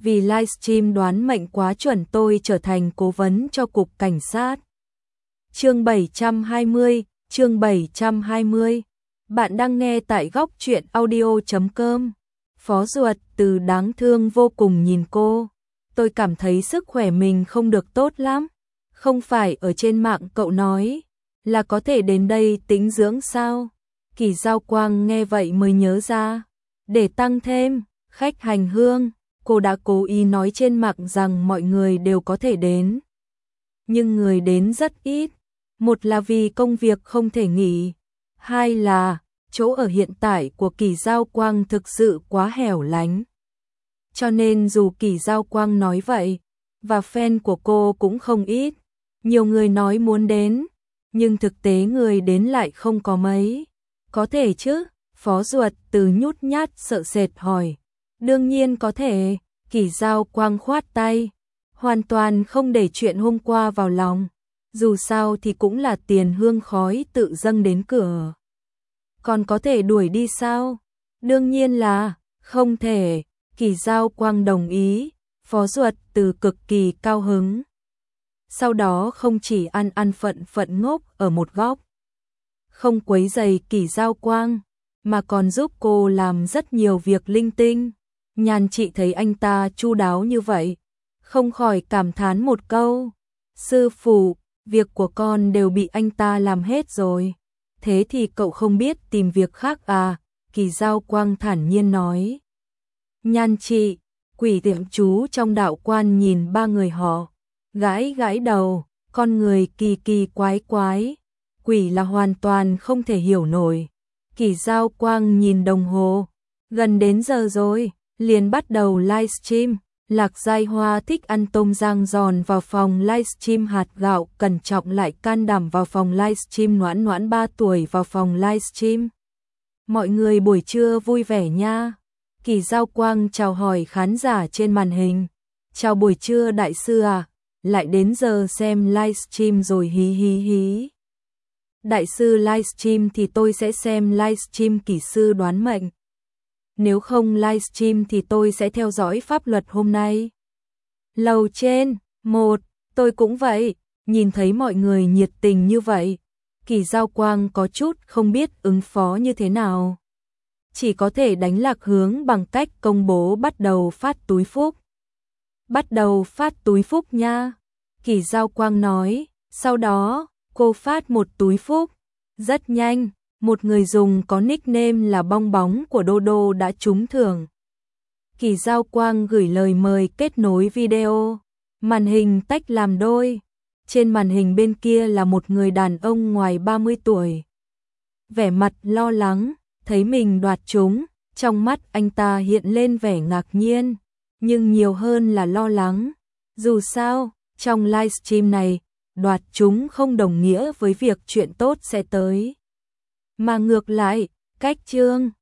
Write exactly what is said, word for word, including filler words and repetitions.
vì livestream đoán mệnh quá chuẩn tôi trở thành cố vấn cho cục cảnh sát. Chương bảy trăm hai mươi, chương bảy trăm hai mươi. Bạn đang nghe tại góc truyện audio chấm com. Phó Duật Từ đáng thương vô cùng nhìn cô. Tôi cảm thấy sức khỏe mình không được tốt lắm. Không phải ở trên mạng cậu nói là có thể đến đây tĩnh dưỡng sao? Kỳ Giao Quang nghe vậy mới nhớ ra. Để tăng thêm khách hành hương, cô đã cố ý nói trên mạng rằng mọi người đều có thể đến. Nhưng người đến rất ít. Một là vì công việc không thể nghỉ. Hai là chỗ ở hiện tại của Kỳ Giao Quang thực sự quá hẻo lánh. Cho nên dù Kỳ Giao Quang nói vậy, và fan của cô cũng không ít. Nhiều người nói muốn đến, nhưng thực tế người đến lại không có mấy. Có thể chứ? Phó Duật Từ nhút nhát sợ sệt hỏi. Đương nhiên có thể, Kỳ Giao Quang khoát tay. Hoàn toàn không để chuyện hôm qua vào lòng. Dù sao thì cũng là tiền hương khói tự dâng đến cửa. Còn có thể đuổi đi sao? Đương nhiên là không thể. Kỳ Giao Quang đồng ý. Phó Duật Từ cực kỳ cao hứng. Sau đó không chỉ ăn ăn phận phận ngốc ở một góc, không quấy rầy Kỳ Giao Quang, mà còn giúp cô làm rất nhiều việc linh tinh. Nhan Trị thấy anh ta chu đáo như vậy, không khỏi cảm thán một câu. Sư phụ, việc của con đều bị anh ta làm hết rồi. Thế thì cậu không biết tìm việc khác à? Kỳ Giao Quang thản nhiên nói. Nhan Trị, quỷ tiệm chú trong đạo quan nhìn ba người họ, gãi gãi đầu, con người kỳ kỳ quái quái. Quỷ là hoàn toàn không thể hiểu nổi. Kỳ Giao Quang nhìn đồng hồ, gần đến giờ rồi, liền bắt đầu livestream. Lạc Giai Hoa thích ăn tôm rang giòn vào phòng livestream hạt gạo, cẩn trọng lại can đảm vào phòng livestream, Noãn Noãn ba tuổi vào phòng livestream. Mọi người buổi trưa vui vẻ nha. Kỳ Giao Quang chào hỏi khán giả trên màn hình. Chào buổi trưa đại sư à, lại đến giờ xem livestream rồi hí hí hí. Đại sư livestream thì tôi sẽ xem livestream Kỳ sư đoán mệnh. Nếu không livestream thì tôi sẽ theo dõi pháp luật hôm nay. Lầu trên, một, tôi cũng vậy. Nhìn thấy mọi người nhiệt tình như vậy, Kỳ Giao Quang có chút không biết ứng phó như thế nào. Chỉ có thể đánh lạc hướng bằng cách công bố bắt đầu phát túi phúc. Bắt đầu phát túi phúc nha. Kỳ Giao Quang nói, sau đó cô phát một túi phúc. Rất nhanh, một người dùng có nickname là bong bóng của Dodo đã trúng thưởng. Kỳ Giao Quang gửi lời mời kết nối video. Màn hình tách làm đôi. Trên màn hình bên kia là một người đàn ông ngoài ba mươi tuổi. Vẻ mặt lo lắng, thấy mình đoạt trúng, trong mắt anh ta hiện lên vẻ ngạc nhiên, nhưng nhiều hơn là lo lắng. Dù sao, trong livestream này, đoạt trúng không đồng nghĩa với việc chuyện tốt sẽ tới. Mà ngược lại, cách chương